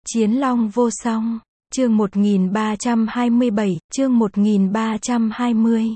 Chiến Long vô song. Chương 1327, chương 1320.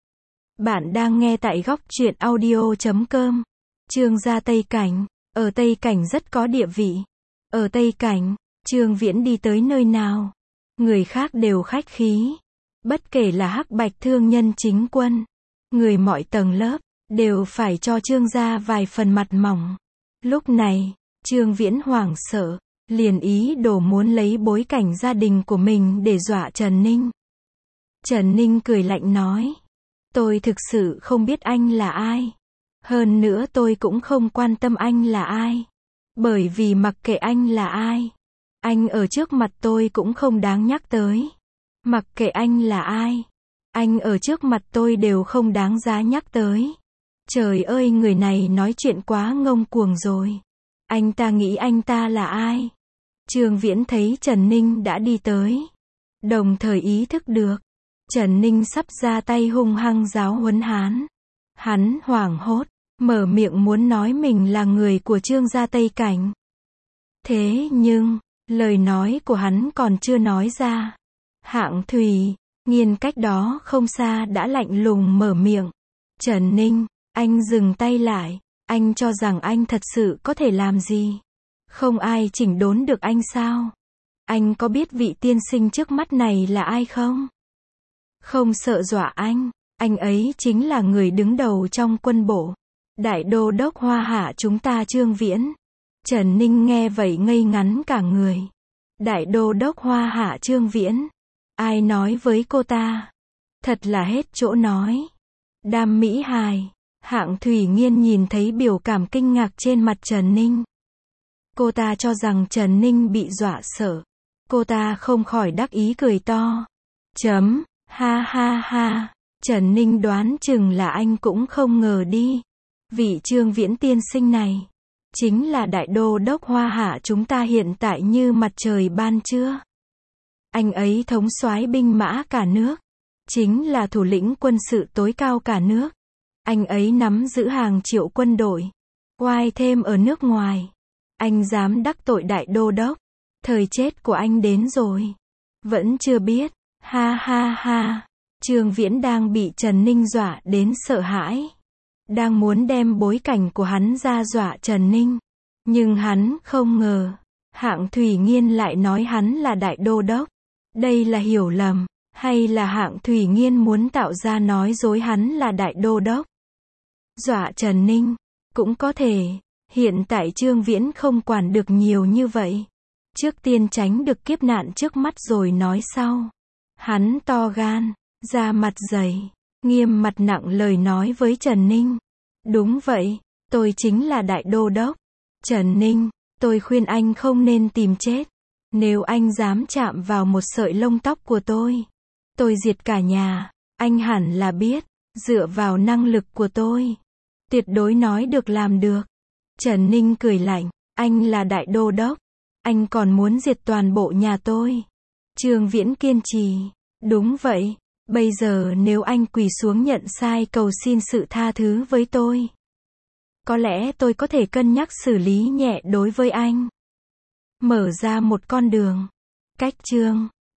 Bạn đang nghe tại góc truyện audio.com. Trương gia Tây Cảnh. Ở Tây Cảnh rất có địa vị. Ở Tây Cảnh, Trương Viễn đi tới nơi nào, người khác đều khách khí. Bất kể là hắc bạch thương nhân chính quân, người mọi tầng lớp, đều phải cho Trương gia vài phần mặt mỏng. Lúc này, Trương Viễn hoảng sợ, liền ý đồ muốn lấy bối cảnh gia đình của mình để dọa Trần Ninh. Trần Ninh cười lạnh nói, tôi thực sự không biết anh là ai. Hơn nữa tôi cũng không quan tâm anh là ai. Bởi vì mặc kệ anh là ai, anh ở trước mặt tôi cũng không đáng nhắc tới. Mặc kệ anh là ai, anh ở trước mặt tôi đều không đáng giá nhắc tới. Trời ơi, người này nói chuyện quá ngông cuồng rồi. Anh ta nghĩ anh ta là ai? Trương Viễn thấy Trần Ninh đã đi tới, đồng thời ý thức được Trần Ninh sắp ra tay hung hăng giáo huấn hắn. Hắn hoảng hốt, mở miệng muốn nói mình là người của Trương gia Tây Cảnh. Thế nhưng, lời nói của hắn còn chưa nói ra, Hạng Thủy Nghiên cách đó không xa đã lạnh lùng mở miệng. Trần Ninh, anh dừng tay lại. Anh cho rằng anh thật sự có thể làm gì? Không ai chỉnh đốn được anh sao? Anh có biết vị tiên sinh trước mắt này là ai không? Không sợ dọa anh ấy chính là người đứng đầu trong quân bộ, đại đô đốc Hoa Hạ chúng ta Trương Viễn. Trần Ninh nghe vậy ngây ngắn cả người. Đại đô đốc Hoa Hạ Trương Viễn? Ai nói với cô ta? Thật là hết chỗ nói. Đam mỹ hài. Hạng Thủy Nghiên nhìn thấy biểu cảm kinh ngạc trên mặt Trần Ninh. Cô ta cho rằng Trần Ninh bị dọa sợ. Cô ta không khỏi đắc ý cười to. Ha ha ha. Trần Ninh đoán chừng là anh cũng không ngờ đi. Vị Trương Viễn tiên sinh này chính là đại đô đốc Hoa Hạ chúng ta hiện tại như mặt trời ban trưa. Anh ấy thống soái binh mã cả nước, chính là thủ lĩnh quân sự tối cao cả nước. Anh ấy nắm giữ hàng triệu quân đội, oai thêm ở nước ngoài. Anh dám đắc tội đại đô đốc, thời chết của anh đến rồi. Vẫn chưa biết. Ha ha ha. Trương Viễn đang bị Trần Ninh dọa đến sợ hãi, đang muốn đem bối cảnh của hắn ra dọa Trần Ninh. Nhưng hắn không ngờ, Hạng Thủy Nghiên lại nói hắn là đại đô đốc. Đây là hiểu lầm, hay là Hạng Thủy Nghiên muốn tạo ra nói dối hắn là đại đô đốc? Dọa Trần Ninh, cũng có thể. Hiện tại Trương Viễn không quản được nhiều như vậy. Trước tiên tránh được kiếp nạn trước mắt rồi nói sau. Hắn to gan, da mặt dày, nghiêm mặt nặng lời nói với Trần Ninh. Đúng vậy, tôi chính là đại đô đốc. Trần Ninh, tôi khuyên anh không nên tìm chết. Nếu anh dám chạm vào một sợi lông tóc của tôi diệt cả nhà. Anh hẳn là biết, dựa vào năng lực của tôi, tuyệt đối nói được làm được. Trần Ninh cười lạnh, anh là đại đô đốc, anh còn muốn diệt toàn bộ nhà tôi. Trương Viễn kiên trì, đúng vậy, bây giờ nếu anh quỳ xuống nhận sai cầu xin sự tha thứ với tôi, có lẽ tôi có thể cân nhắc xử lý nhẹ đối với anh. Mở ra một con đường. Cách chương